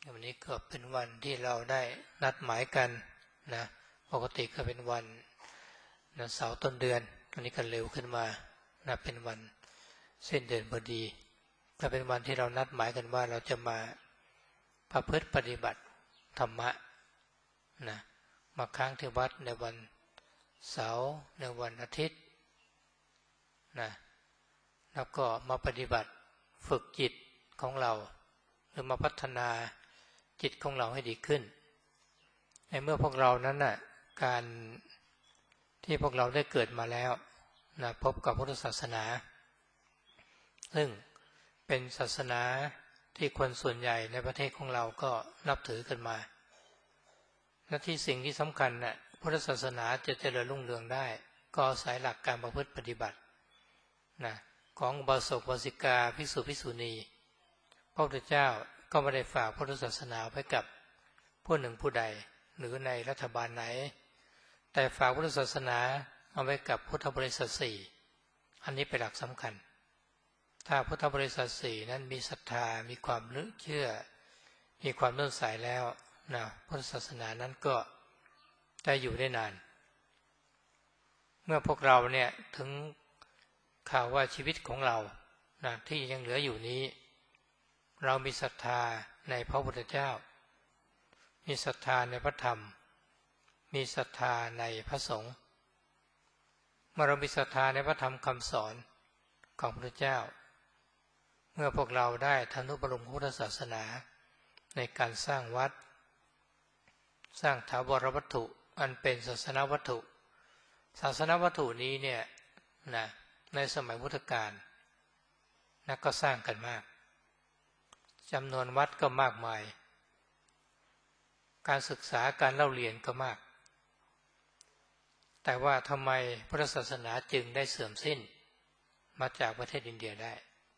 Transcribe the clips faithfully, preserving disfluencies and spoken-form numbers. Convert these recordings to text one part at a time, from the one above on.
วันนี้ก็เป็นวันที่เราได้นัดหมายกันนะปกติก็เป็นวันนะเสาร์ต้นเดือนตอนนี้ก็เร็วขึ้นมานะเป็นวันเส้นเดือนพอดีก็เป็นวันที่เรานัดหมายกันว่าเราจะมาประพฤติปฏิบัติธรรมะนะมาค้างที่วัดในวันเสาร์ในวันอาทิตย์นะแล้วก็มาปฏิบัติฝึกจิตของเราหรือมาพัฒนาจิตของเราให้ดีขึ้นในเมื่อพวกเรานั้นน่ะการที่พวกเราได้เกิดมาแล้วนะพบกับพุทธศาสนาซึ่งเป็นศาสนาที่คนส่วนใหญ่ในประเทศของเราก็นับถือกันมาและที่สิ่งที่สำคัญน่ะพุทธศาสนาจะเจริญรุ่งเรืองได้ก็อาศัยหลักการประพฤติปฏิบัตินะของอุบาสกอุบาสิกาภิกษุภิกษุณีพระพุทธเจ้าก็ไม่ได้ฝากพุทธศาสนาไว้กับผู้หนึ่งผู้ใดหรือในรัฐบาลไหนแต่ฝากพุทธศาสนาเอาไว้กับพุทธบริษัทสี่อันนี้เป็นหลักสำคัญถ้าพุทธบริษัทสี่นั้นมีศรัทธามีความนึกเชื่อมีความเลื่อมใสแล้วนะพุทธศาสนานั้นก็ได้อยู่ได้นานเมื่อพวกเราเนี่ยถึงข่าวว่าชีวิตของเรานะที่ยังเหลืออยู่นี้เรามีศรัทธาในพระพุทธเจ้ามีศรัทธาในพระธรรมมีศรัทธาในพระสงฆ์เมื่อเรามีศรัทธาในพระธรรมคำสอนของพระพุทธเจ้าเมื่อพวกเราได้ทนุบำรุงพุทธศาสนาในการสร้างวัดสร้างถาวรวัตถุอันเป็นศาสนวัตถุศาสนวัตถุนี้เนี่ยนะในสมัยพุทธกาลนักก็สร้างกันมากจำนวนวัดก็มากมายการศึกษาการเล่าเรียนก็มากแต่ว่าทำไมพุทธศาสนาจึงได้เสื่อมสิ้นมาจากประเทศอินเดียได้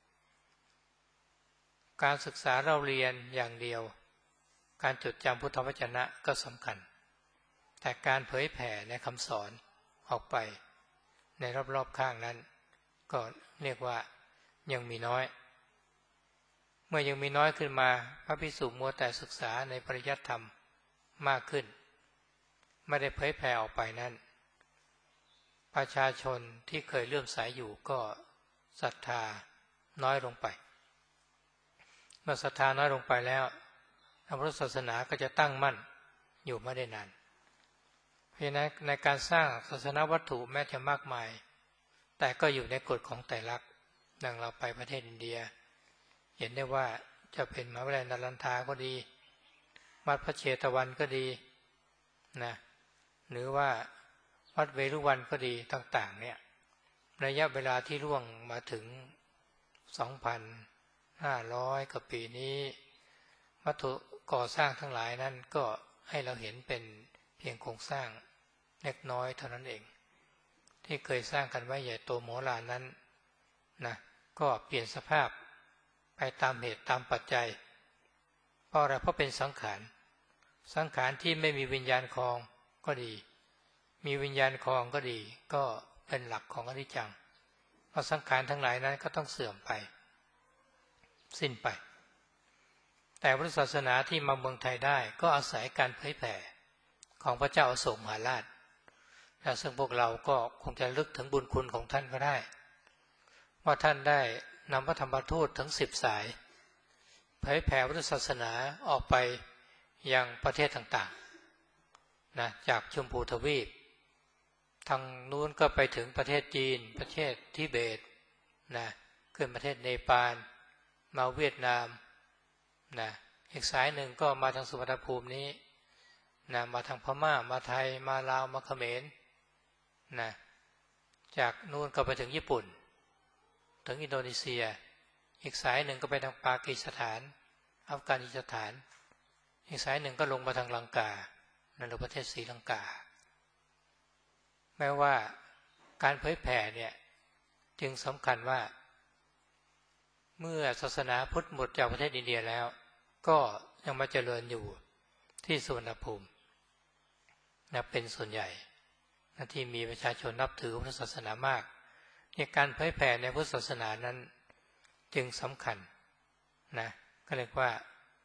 การศึกษาเล่าเรียนอย่างเดียวการจดจำพุทธวจนะก็สำคัญแต่การเผยแผ่ในคำสอนออกไปในรอบๆข้างนั้นก็เรียกว่ายังมีน้อยเมื่อยังมีน้อยขึ้นมาพระภิกษุมัวแต่ศึกษาในปริยัติธรรมมากขึ้นไม่ได้เผยแผ่ออกไปนั้นประชาชนที่เคยเลื่อมใสอยู่ก็ศรัทธาน้อยลงไปเมื่อศรัทธาน้อยลงไปแล้วพระพุทธศาสนาก็จะตั้งมั่นอยู่ไม่ได้นานเพราะฉะนั้นในการสร้างศาสนวัตถุแม้จะมากมายแต่ก็อยู่ในกฎของไตรลักษณ์ดังเราไปประเทศอินเดียเห็นได้ว่าจะเป็นมหาวิทยาลัยนาลันทาก็ดีวัดพระเชตวันก็ดีนะหรือว่าวัดเวรุวันก็ดีต่างๆเนี่ยระยะเวลาที่ล่วงมาถึง สองพันห้าร้อย กว่าปีนี้วัตถุก่อสร้างทั้งหลายนั้นก็ให้เราเห็นเป็นเพียงโครงสร้างเล็กน้อยเท่านั้นเองที่เคยสร้างกันไว้ใหญ่โตโมฬารนั้นนะก็เปลี่ยนสภาพไปตามเหตุตามปัจจัยเพราะอะไรเพราะเป็นสังขารสังขารที่ไม่มีวิญญาณครองก็ดีมีวิญญาณครองก็ดีก็เป็นหลักของอนิจจังเพราะสังขารทั้งหลายนั้นก็ต้องเสื่อมไปสิ้นไปแต่พุทธศาสนาที่มาเมืองไทยได้ก็อาศัยการเผยแผ่ของพระเจ้าอโศกมหาราชและซึ่งพวกเราก็คงจะลึกถึงบุญคุณของท่านก็ได้ว่าท่านได้นำพระธรรมทูตถึงสิบสายเผยแผ่พุทธศาสนาออกไปยังประเทศต่างๆนะจากชมพูทวีปทางนู้นก็ไปถึงประเทศจีนประเทศทิเบตนะขึ้นประเทศเนปาลมาเวียดนามนะอีกสายหนึ่งก็มาทางสุวรรณภูมินี้นะมาทางพม่ามาไทยมาลาวมาเขมรนะจากนู้นก็ไปถึงญี่ปุ่นถึงอินโดนีเซียอีกสายหนึ่งก็ไปทางปากีสถานอัฟกานิสถานอีกสายหนึ่งก็ลงมาทางลังกาในประเทศศรีลังกาแม้ว่าการเผยแผ่เนี่ยจึงสำคัญว่าเมื่อศาสนาพุทธหมดจากประเทศอินเดียแล้วก็ยังมาเจริญอยู่ที่สุวรรณภูมินะเป็นส่วนใหญ่นะที่มีประชาชนนับถือพุทธศาสนามากในการเผยแผ่ในพุทธศาสนานั้นจึงสำคัญนะก็เรียกว่า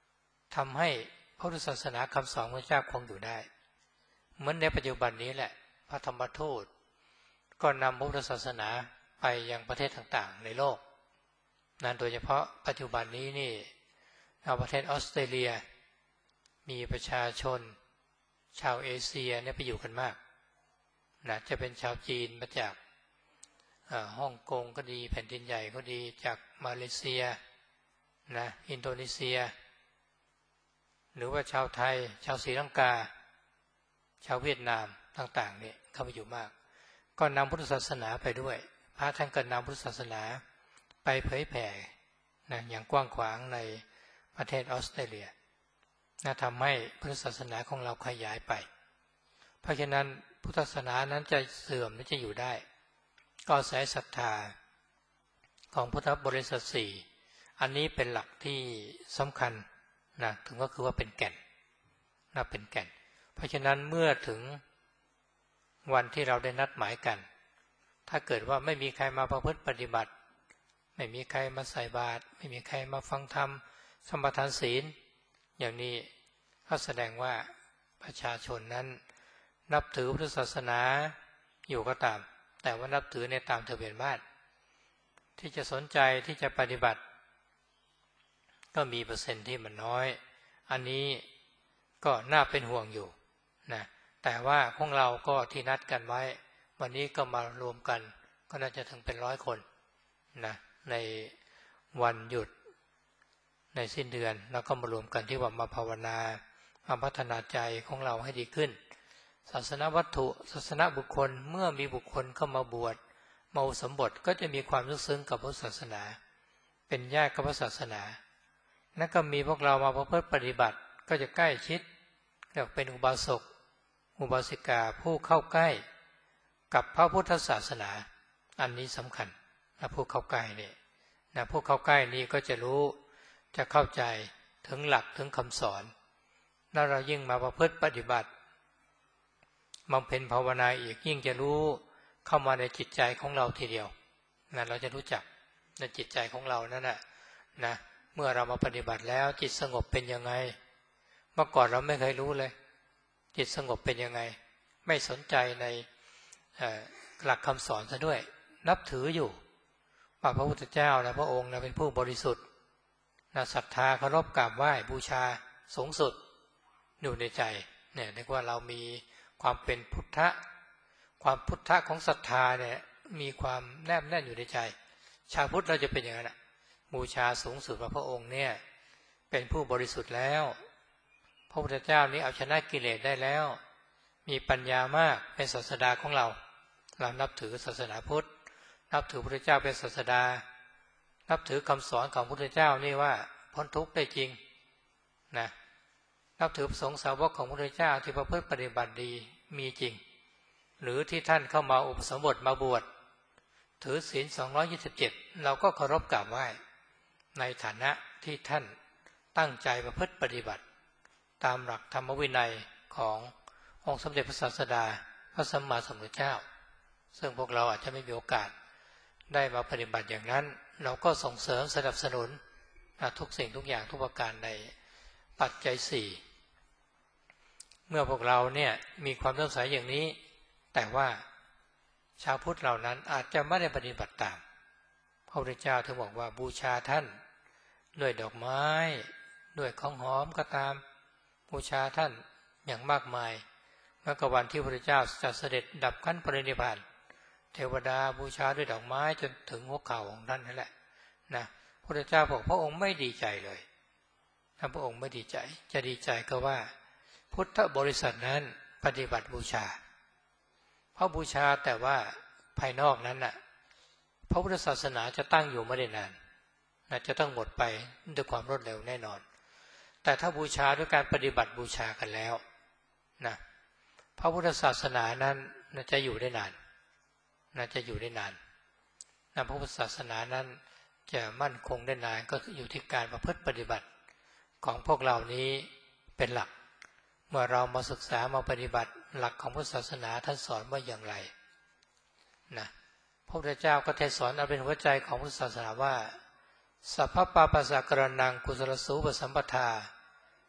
ทำให้พระพุทธศาสนาคำสอนของพระเจ้าคงอยู่ได้เหมือนในปัจจุบันนี้แหละพระธรรมทูตก็นำพระพุทธศาสนาไปยังประเทศต่างๆในโลกนั้นโดยเฉพาะปัจจุบันนี้นี่ประเทศออสเตรเลียมีประชาชนชาวเอเชียเนี่ยไปอยู่กันมากนะจะเป็นชาวจีนมาจากฮ่องกงก็ดีแผ่นดินใหญ่ก็ดีจากมาเลเซียนะอินโดนีเซียหรือว่าชาวไทยชาวศรีลังกาชาวเวียดนามต่างๆเนี่ยเข้าไปอยู่มากก็นำพุทธศาสนาไปด้วยพระท่านก็นำพุทธศาสนาไปเผยแผ่นะอย่างกว้างขวางในประเทศออสเตรเลียนะทำให้พุทธศาสนาของเราขยายไปเพราะฉะนั้นพุทธศาสนานั้นจะเสื่อมหรือจะอยู่ได้ก็อาศัยศรัทธาของพุทธบริษัทสี่อันนี้เป็นหลักที่สำคัญนะถึงก็คือว่าเป็นแก่นนะเป็นแก่นเพราะฉะนั้นเมื่อถึงวันที่เราได้นัดหมายกันถ้าเกิดว่าไม่มีใครมาประพฤติปฏิบัติไม่มีใครมาใส่บาตรไม่มีใครมาฟังธรรมสมาทานศีลอย่างนี้ก็แสดงว่าประชาชนนั้นนับถือพุทธศาสนาอยู่ก็ตามแต่ว่านับถือในตามทะเบียนบ้านที่จะสนใจที่จะปฏิบัติก็มีเปอร์เซ็นต์ที่มันน้อยอันนี้ก็น่าเป็นห่วงอยู่นะแต่ว่าพวกเราก็ที่นัดกันไว้วันนี้ก็มารวมกันก็น่าจะถึงเป็นร้อยคนนะในวันหยุดในสิ้นเดือนแล้วก็มารวมกันที่ว่ามาภาวนามาพัฒนาใจของเราให้ดีขึ้นศาสนวัตถุศาสนบุคคลเมื่อมีบุคคลเข้ามาบวชมาอุปสมบทก็จะมีความลึกซึ้งกับพุทธศาสนาเป็นญาติกับพุทธศาสนานั่นก็มีพวกเรามาประพฤติปฏิบัติก็จะใกล้ชิดเรียกเป็นอุบาสกอุบาสิกาผู้เข้าใกล้กับพระพุทธศาสนาอันนี้สำคัญนะผู้เข้าใกล้นี่นะผู้เข้าใกล้นี้ก็จะรู้จะเข้าใจถึงหลักถึงคำสอนถ้าเรายิ่งมาประพฤติปฏิบัติบำเพ็ญภาวนาอีกยิ่งจะรู้เข้ามาในจิตใจของเราทีเดียวนะเราจะรู้จักในจิตใจของเรานั่นแหละนะเมื่อเรามาปฏิบัติแล้วจิตสงบเป็นยังไงเมื่อก่อนเราไม่เคยรู้เลยจิตสงบเป็นยังไงไม่สนใจในหลักคำสอนซะด้วยนับถืออยู่ว่าพระพุทธเจ้านะพระองค์นะเป็นผู้บริสุทธิ์นะศรัทธาเคารพกราบไหว้บูชาสูงสุดอยู่ในใจเนี่ยเรียกว่าเรามีความเป็นพุทธะความพุทธะของศรัทธาเนี่ยมีความแนบแน่นอยู่ในใจชาวพุทธเราจะเป็นอย่างนั้นบูชาสูงสุดว่าพระองค์เนี่ยเป็นผู้บริสุทธิ์แล้วพระพุทธเจ้านี้เอาชนะกิเลสได้แล้วมีปัญญามากเป็นศาสดาของเราเรานับถือศาสนาพุทธนับถือพระพุทธเจ้าเป็นศาสดานับถือคำสอนของพระพุทธเจ้านี่ว่าพ้นทุกข์ได้จริงนะนับถือพระสงฆ์สาวกของพระพุทธเจ้าที่ประพฤติปฏิบัติดีมีจริงหรือที่ท่านเข้ามาอุปสมบทมาบวชถือศีลสองร้อยยี่สิบเจ็ดเราก็เคารพกราบไหว้ในฐานะที่ท่านตั้งใจประพฤติปฏิบัติตามหลักธรรมวินัยขององค์สมเด็จพระศาสดาพระสัมมาสัมพุทธเจ้าซึ่งพวกเราอาจจะไม่มีโอกาสได้มาปฏิบัติอย่างนั้นเราก็ส่งเสริมสนับสนุนทุกสิ่งทุกอย่างทุกประการในปัจจัยสี่เมื่อพวกเราเนี่ยมีความเลื่อมใสอย่างนี้แต่ว่าชาวพุทธเหล่านั้นอาจจะไม่ได้ปฏิบัติตามพระพุทธเจ้าถึงบอกว่าบูชาท่านด้วยดอกไม้ด้วยของหอมก็ตามบูชาท่านอย่างมากมายเมื่อวันที่พระพุทธเจ้าจะเสด็จดับขันธ์ปรินิพพานเทวดาบูชาด้วยดอกไม้จนถึงหัวเข่าของท่านนั่นแหละนะพระพุทธเจ้าบอกพระองค์ไม่ดีใจเลยถ้าพระองค์ไม่ดีใจจะดีใจก็ว่าพุทธบริษัทนั้นปฏิบัติบูชาเพราะบูชาแต่ว่าภายนอกนั้นน่ะพระพุทธศาสนาจะตั้งอยู่ไม่ได้นานนะจะต้องหมดไปด้วยความรวดเร็วแน่นอนแต่ถ้าบูชาด้วยการปฏิบัติบูชากันแล้วนะพระพุทธศาสนานั้นจะอยู่ได้นานนะจะอยู่ได้นานนะพระพุทธศาสนานั้นจะมั่นคงได้นานก็อยู่ที่การประพฤติปฏิบัติของพวกเรานี้เป็นหลักเมื่อเรามาศึกษามาปฏิบัติหลักของพุทธศาสนาท่านสอนว่าอย่างไรนะพระพุทธเจ้าก็ได้สอนเอาเป็นหัวใจของพุทธศาสนาว่าสัพพะปาปัสสะกรณังกุศลสูปสัมปทา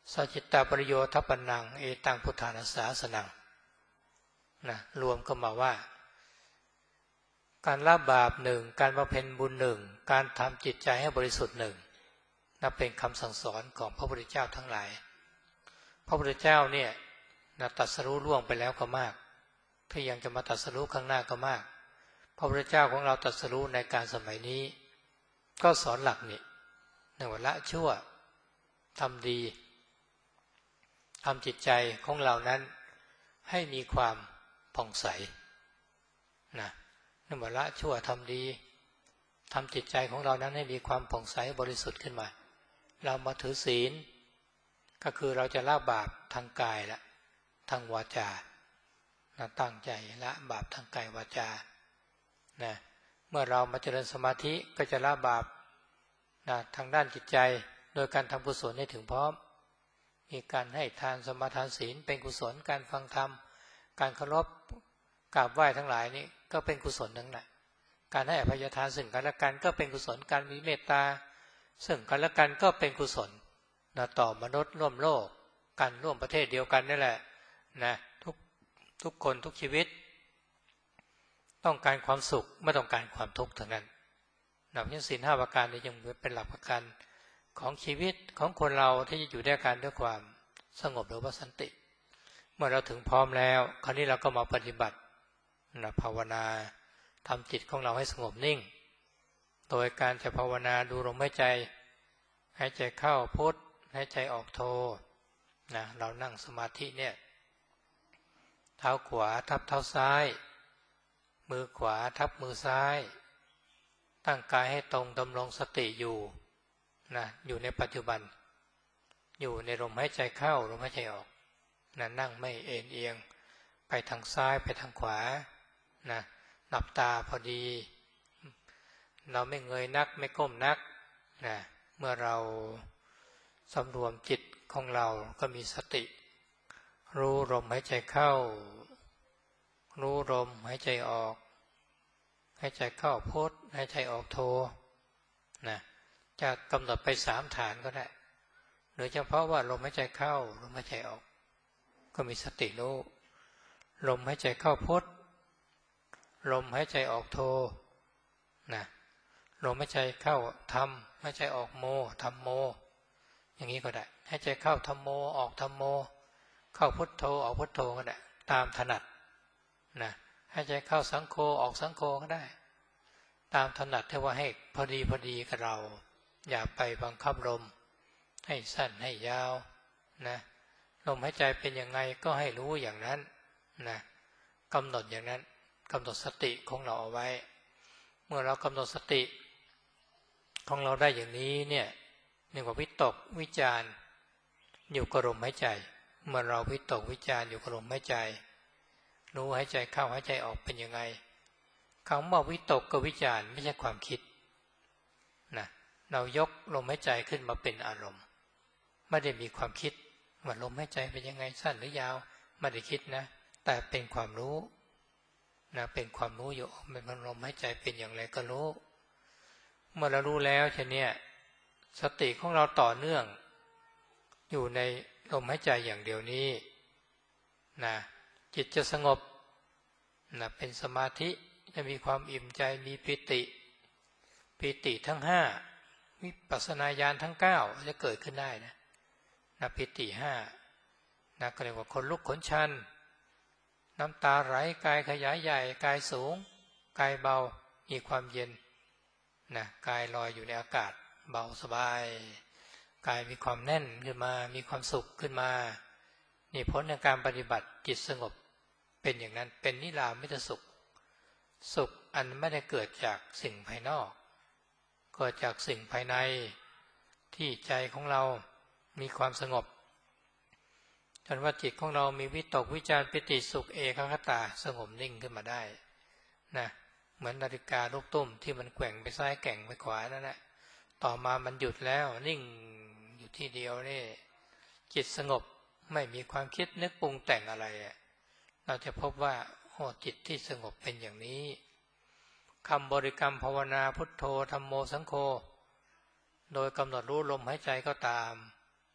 สัจจิตาปริโยทัปปนังเอตังพุทธานาสาสนังนะรวมก็มาว่าการละบาปหนึ่งการบำเพ็ญบุญหนึ่งการทำจิตใจให้บริสุทธิ์หนึ่งนับเป็นคำสั่งสอนของพระพุทธเจ้าทั้งหลายพระพุทธเจ้าเนี่ยนะตรัสรู้ล่วงไปแล้วก็มากถ้ายังจะมาตรัสรู้ข้างหน้าก็มากพระพุทธเจ้าของเราตรัสรู้ในการสมัยนี้ก็สอนหลักนี่หนึ่งว่าละชั่วทำดีทำจิตใจของเรานั้นให้มีความผ่องใสนะหนึ่งว่าละชั่วทำดีทำจิตใจของเรานั้นให้มีความผ่องใสบริสุทธิ์ขึ้นมาเรามาถือศีลก็คือเราจะละบาปทางกายละทางวาจานะตั้งใจละบาปทางกายวาจานะเมื่อเรามาเจริญสมาธิก็จะละบาปนะทางด้านจิตใจโดยการทำกุศลให้ถึงพร้อมมีการให้ทานสมาทานศีลเป็นกุศลการฟังธรรมการเคารพกราบไหว้ทั้งหลายนี้ก็เป็นกุศลทั้งนั้นการให้อภัยทานซึ่งกันและกันก็เป็นกุศลการมีเมตตาซึ่งกันและกันก็เป็นกุศลนะต่อมนุษย์ร่วมโลกกันร่วมประเทศเดียวกันนี่แหละนะทุกทุกคนทุกชีวิตต้องการความสุขไม่ต้องการความทุกข์ทั้งนั้นนะเพราะศีลห้าประการนี้ยังเป็นหลักประกันของชีวิตของคนเราที่จะอยู่ด้วยกันด้วยความสงบหรือว่าสันติเมื่อเราถึงพร้อมแล้วคราวนี้เราก็มาปฏิบัตินะภาวนาทำจิตของเราให้สงบนิ่งโดยการจะภาวนาดูลมหายใจหายใจเข้าพุทหายใจออกโทนะเรานั่งสมาธิเนี่ยเท้าขวาทับเท้าซ้ายมือขวาทับมือซ้ายตั้งกายให้ตรงดำรงสติอยู่นะอยู่ในปัจจุบันอยู่ในลมหายใจเข้าลมหายใจออกนะนั่งไม่เอ็นเอียงไปทางซ้ายไปทางขวานะหลับตาพอดีเราไม่เงยนักไม่ก้มนักนะเมื่อเราสำรวมจิตของเราก็มีสติรู้ลมหายใจเข้ารู้ลมหายใจออกหายใจเข้าพุทหายใจออกโทนะจะกำหนดไปสามฐานก็ได้หรือเฉพาะว่าลมหายใจเข้าลมหายใจออกก็มีสติรู้ลมหายใจเข้าพุทลมหายใจออกโทนะลมหายใจเข้าธรรมหายใจออกโมธรรมโมอย่างนี้ก็ได้หายใจเข้าธรรมโมออกธรรมโมเข้าพุทโธออกพุทโธก็ได้ตามถนัดนะหายใจเข้าสังโฆออกสังโฆก็ได้ตามถนัดที่ว่าให้พอดีพอดีกับเราอย่าไปบังคับลมให้สั้นให้ยาวนะลมหายใจเป็นยังไงก็ให้รู้อย่างนั้นนะกำหนดอย่างนั้นกำหนดสติของเราเอาไว้เมื่อเรากำหนดสติของเราได้อย่างนี้เนี่ยเรียกว่าวิตกวิจารอยู่กับลมหายใจเมื่อเราวิตกวิจารอยู่กับลมหายใจรู้หายใจเข้าหายใจออกเป็นยังไงคำว่าวิตกกับวิจารไม่ใช่ความคิดนะเรายกลมหายใจขึ้นมาเป็นอารมณ์ไม่ได้มีความคิดว่าลมหายใจเป็นยังไงสั้นหรือยาวไม่ได้คิดนะแต่เป็นความรู้นะเป็นความรู้อยู่มันลมหายใจเป็นอย่างไรก็รู้เมื่อเรารู้แล้วเช่นนี้สติของเราต่อเนื่องอยู่ในลมหายใจอย่างเดียวนี้นะจิตจะสงบนะเป็นสมาธิจะมีความอิ่มใจมีปิติปิติทั้งห้าวิปัสสนาญาณทั้งเก้าจะเกิดขึ้นได้นะนะปิติห้านะก็เรียกว่าคนลุกขนชันน้ำตาไหลกายขยายใหญ่กายสูงกายเบามีความเย็นนะกายลอยอยู่ในอากาศเบาสบายกายมีความแน่นขึ้นมามีความสุขขึ้นมานี่ผลในการปฏิบัติจิตสงบเป็นอย่างนั้นเป็นนิรามิตสุขสุขอันไม่ได้เกิดจากสิ่งภายนอกเกิดจากสิ่งภายในที่ใจของเรามีความสงบจนว่าจิตของเรามีวิตกวิจารปิติสุขเอกคตาสงบนิ่งขึ้นมาได้นะเหมือนนาฬิกาลูกตุ้มที่มันแกว่งไปซ้ายแกว่งไปขวานั่นแหละต่อมามันหยุดแล้วนิ่งอยู่ที่เดียวนี่จิตสงบไม่มีความคิดนึกปรุงแต่งอะไรเราจะพบว่าโอ้จิตที่สงบเป็นอย่างนี้คำบริกรรมภาวนาพุทโธธัมโมสังโฆโดยกำหนดรู้ลมหายใจก็ตาม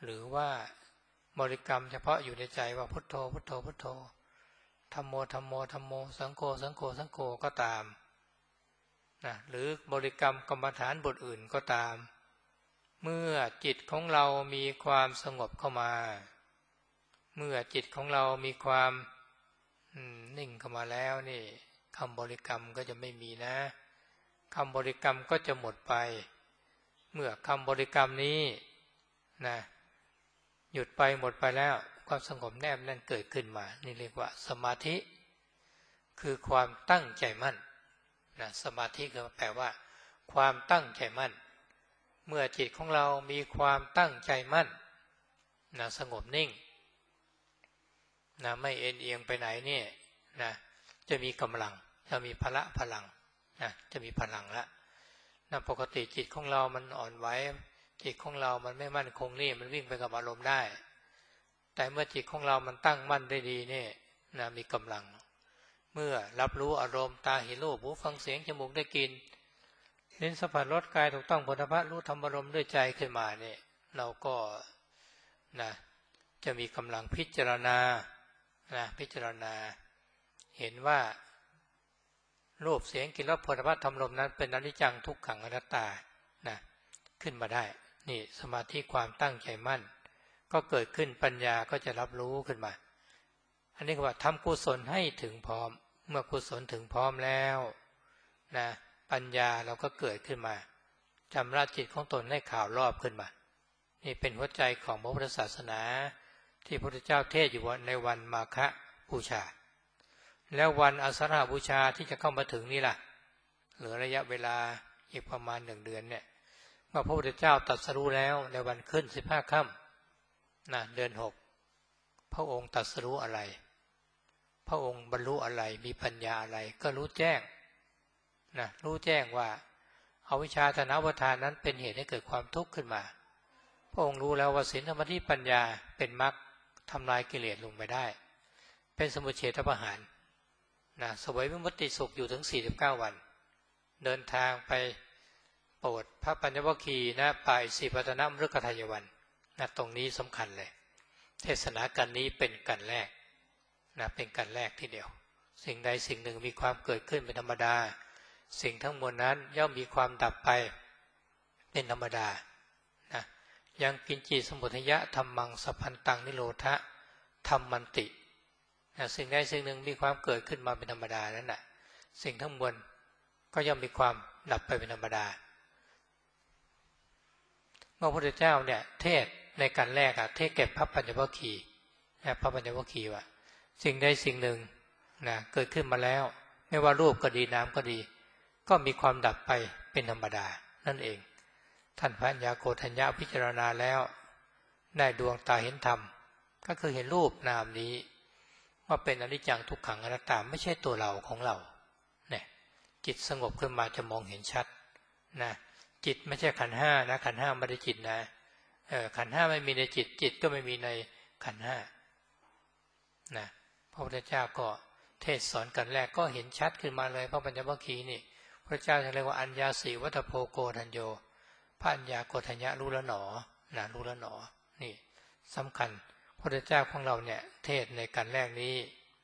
หรือว่าบริกรรมเฉพาะอยู่ในใจว่าพุทโธพุทโธพุทโธธัมโมธัมโมธัมโมสังโฆสังโฆสังโฆก็ตามนะหรือบริกรรมกรรมฐานบทอื่นก็ตามเมื่อจิตของเรามีความสงบเข้ามาเมื่อจิตของเรามีความนิ่งเข้ามาแล้วนี่คำบริกรรมก็จะไม่มีนะคำบริกรรมก็จะหมดไปเมื่อคำบริกรรมนี้นะหยุดไปหมดไปแล้วความสงบแนบแน่นเกิดขึ้นมานี่เรียกว่าสมาธิคือความตั้งใจมั่นนะสมาธิคือแปลว่าความตั้งใจมั่นเมื่อจิตของเรามีความตั้งใจมั่นนะสงบนิ่งนะไม่เอ็นเอียงไปไหนเนี่ยนะจะมีกำลังจะมีพละพลังนะจะมีพลังละนะปกติจิตของเรามันอ่อนไหวจิตของเรามันไม่มั่นคงนี่มันวิ่งไปกับอารมณ์ได้แต่เมื่อจิตของเรามันตั้งมั่นได้ดีเนี่ยนะมีกำลังเมื่อรับรู้อารมณ์ตาเห็นรูปหูฟังเสียงจมูกได้กลิ่นลิ้นสัมผัสรสกายถูกต้องโผฏฐัพพะรู้ธรรมอารมณ์ด้วยใจขึ้นมาเนี่ยเราก็นะจะมีกำลังพิจารณานะพิจารณาเห็นว่ารูปเสียงกลิ่นรสโผฏฐัพพะธรรมลมนั้นเป็นอนิจจังทุกขังอนัตตานะขึ้นมาได้นี่สมาธิความตั้งใจมั่นก็เกิดขึ้นปัญญาก็จะรับรู้ขึ้นมาอันนี้ก็ว่าทำกุศลให้ถึงพร้อมเมื่อกุศลถึงพร้อมแล้วนะปัญญาเราก็เกิดขึ้นมาชำระจิตของตนให้ข่าวรอบขึ้นมานี่เป็นหัวใจของพระพุทธศาสนาที่พระพุทธเจ้าเทศอยู่ในวันมาฆบูชาแล้ววันอาสาฬหบูชาที่จะเข้ามาถึงนี่ล่ะเหลือระยะเวลาอีกประมาณหนึ่งเดือนเนี่ยเมื่อพระพุทธเจ้าตรัสรู้แล้วในวันขึ้นสิบห้าค่ำนะเดือนหกพระองค์ตรัสรู้อะไรพระองค์บรรลุอะไรมีปัญญาอะไรก็รู้แจ้งนะรู้แจ้งว่าอวิชชาตนะอุปาทานนั้นเป็นเหตุให้เกิดความทุกข์ขึ้นมาพระองค์รู้แล้วว่าศีลสมาธิปัญญาเป็นมรรคทำลายกิเลสลงไปได้เป็นสมุจเฉทประหารนะเสวยวิมุตติสุขอยู่ถึงสี่สิบเก้าวันเดินทางไปโปรดพระปัญญวัคคีย์ณป่าอิสิปตนมฤคทายวันนะตรงนี้สำคัญเลยเทศนากันนี้เป็นกันแรกนะเป็นกันแรกที่เดียวสิ่งใดสิ่งหนึ่งมีความเกิดขึ้นเป็นธรรมดาสิ่งทั้งมวลนั้นย่อมมีความดับไปเป็นธรรมดานะยังกินจิสมุทัยะธัมมังสัพพันตังนิโรธะธัมมันตินะสิ่งใดสิ่งหนึ่งมีความเกิดขึ้นมาเป็นธรรมดานั้นน่ะสิ่งทั้งมวลก็ย่อมมีความดับไปเป็นธรรมดาเมื่อพระพุทธเจ้าเนี่ยเทศในกันแรกอะเทศเก็บพระปัญญวัคคีย์นะพระปัญญวัคคีย์ว่าสิ่งใดสิ่งหนึ่งนะเกิดขึ้นมาแล้วไม่ว่ารูปก็ดีนามก็ดีก็มีความดับไปเป็นธรรมดานั่นเองท่านพระัญญาโกฏัญญาพิจารณาแล้วได้ดวงตาเห็นธรรมก็คือเห็นรูปนามนี้ว่าเป็นอนิจจังทุกขังอนัตตาไม่ใช่ตัวเราของเราเนี่ยจิตสงบขึ้นมาจะมองเห็นชัดนะจิตไม่ใช่ขันธ์ห้านะขันธ์ห้าไม่ได้จิตนะเออขันธ์ห้าไม่มีในจิตจิตก็ไม่มีในขันธ์ห้านะพระพุทธเจ้าก็เทศสอนกันแรกก็เห็นชัดขึ้นมาเลยพระปัญญวัคคีย์นี่พระเจ้าเรียกว่าอัญญาสีวัฏโพโกทัญโยพระอัญญาโกฏัญญะรู้แล้วหนอนะรู้แล้วหนอนี่สำคัญพระพุทธเจ้าของเราเนี่ยเทศในกันแรกนี้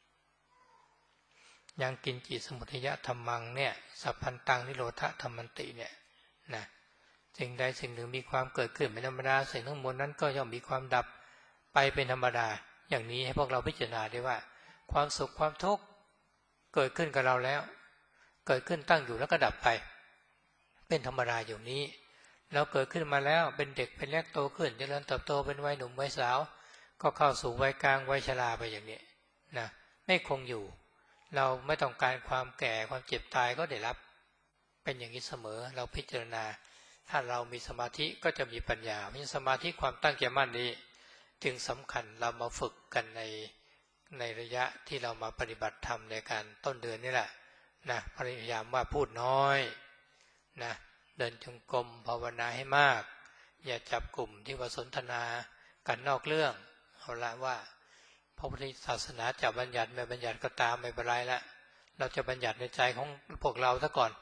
ยังกินจิสมุทัยะธัมมังเนี่ยสัพพันตังนิโรธะธัมมันติเนี่ยนะสิ่งใดสิ่งหนึ่งมีความเกิดขึ้นเป็นธรรมดาสิ่งทั้งมวลนั้นก็ย่อมมีความดับไปเป็นธรรมดาอย่างนี้ให้พวกเราพิจารณาได้ว่าความสุขความทุกข์เกิดขึ้นกับเราแล้วเกิดขึ้นตั้งอยู่แล้วก็ดับไปเป็นธรรมดาอย่างนี้เราเกิดขึ้นมาแล้วเป็นเด็กเป็นเล็กโตขึ้นเจริญเติบโตเป็นวัยหนุ่มวัยสาวก็เข้าสู่วัยกลางวัยชราไปอย่างนี้นะไม่คงอยู่เราไม่ต้องการความแก่ความเจ็บตายก็ได้รับเป็นอย่างนี้เสมอเราพิจารณาถ้าเรามีสมาธิก็จะมีปัญญามีสมาธิความตั้งใจมั่นนี้จึงสำคัญเรามาฝึกกันในในระยะที่เรามาปฏิบัติธรรมในการต้นเดือนนี่แหละนะพยายามว่าพูดน้อยนะเดินจงกรมภาวนาให้มากอย่าจับกลุ่มที่ว่าสนทนากันนอกเรื่องเอาละว่าพระพุทธศาสนาจะบัญญัติไม่บัญญัติก็ตามไม่เป็นไรละเราจะบัญญัติในใจของพวกเราซะก่อน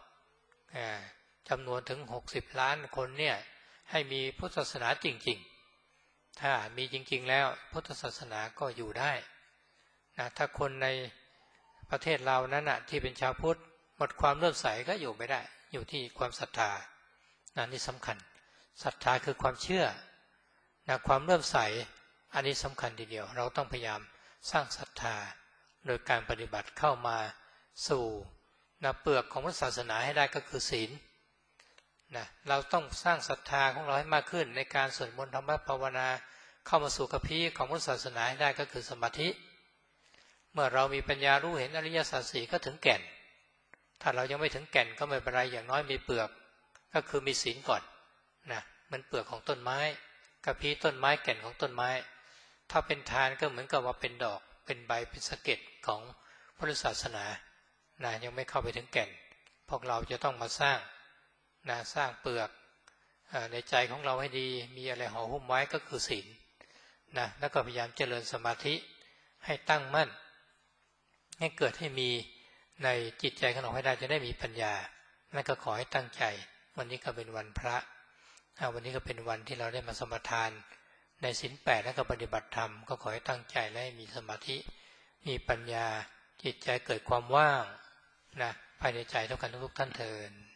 จำนวนถึงหกสิบล้านคนเนี่ยให้มีพุทธศาสนาจริงๆถ้ามีจริงๆแล้วพุทธศาสนาก็อยู่ได้นะถ้าคนในประเทศเรานั้นนะที่เป็นชาวพุทธหมดความเลื่อมใสก็อยู่ไม่ได้อยู่ที่ความศรัทธานะนี่สำคัญศรัทธาคือความเชื่อนะความเลื่อมใสอันนี้สำคัญทีเดียวเราต้องพยายามสร้างศรัทธาโดยการปฏิบัติเข้ามาสู่นะเปลือกของพุทธศาสนาให้ได้ก็คือศีลนะเราต้องสร้างศรัทธาของเราให้มากขึ้นในการสวดมนต์ธรรมภาวนาเข้ามาสู่กัพพีของพุทธศาสนาให้ได้ก็คือสมาธิเมื่อเรามีปัญญารู้เห็นอริยสัจสี่ก็ถึงแก่นถ้าเรายังไม่ถึงแก่นก็ไม่เป็นไรอย่างน้อยมีเปลือกก็คือมีศีลก่อนนะมันเปลือกของต้นไม้กัพพีต้นไม้แก่นของต้นไม้ถ้าเป็นทานก็เหมือนกับว่าเป็นดอกเป็นใบเป็นสะเก็ดของพุทธศาสนานะยังไม่เข้าไปถึงแก่นพวกเราจะต้องมาสร้างนะสร้างเปลือกในใจของเราให้ดีมีอะไรห่อหุ้มไว้ก็คือศีลนะแล้วก็พยายามเจริญสมาธิให้ตั้งมั่นให้เกิดให้มีในจิตใจของเราให้ได้จะได้มีปัญญานั่นก็ขอให้ตั้งใจวันนี้ก็เป็นวันพระวันนี้ก็เป็นวันที่เราได้มาสมาทานในศีลแปดและก็ปฏิบัติธรรมก็ขอให้ตั้งใจและให้มีสมาธิมีปัญญาจิตใจเกิดความว่างนะภายในใจเท่ากันทุกท่านเทอญ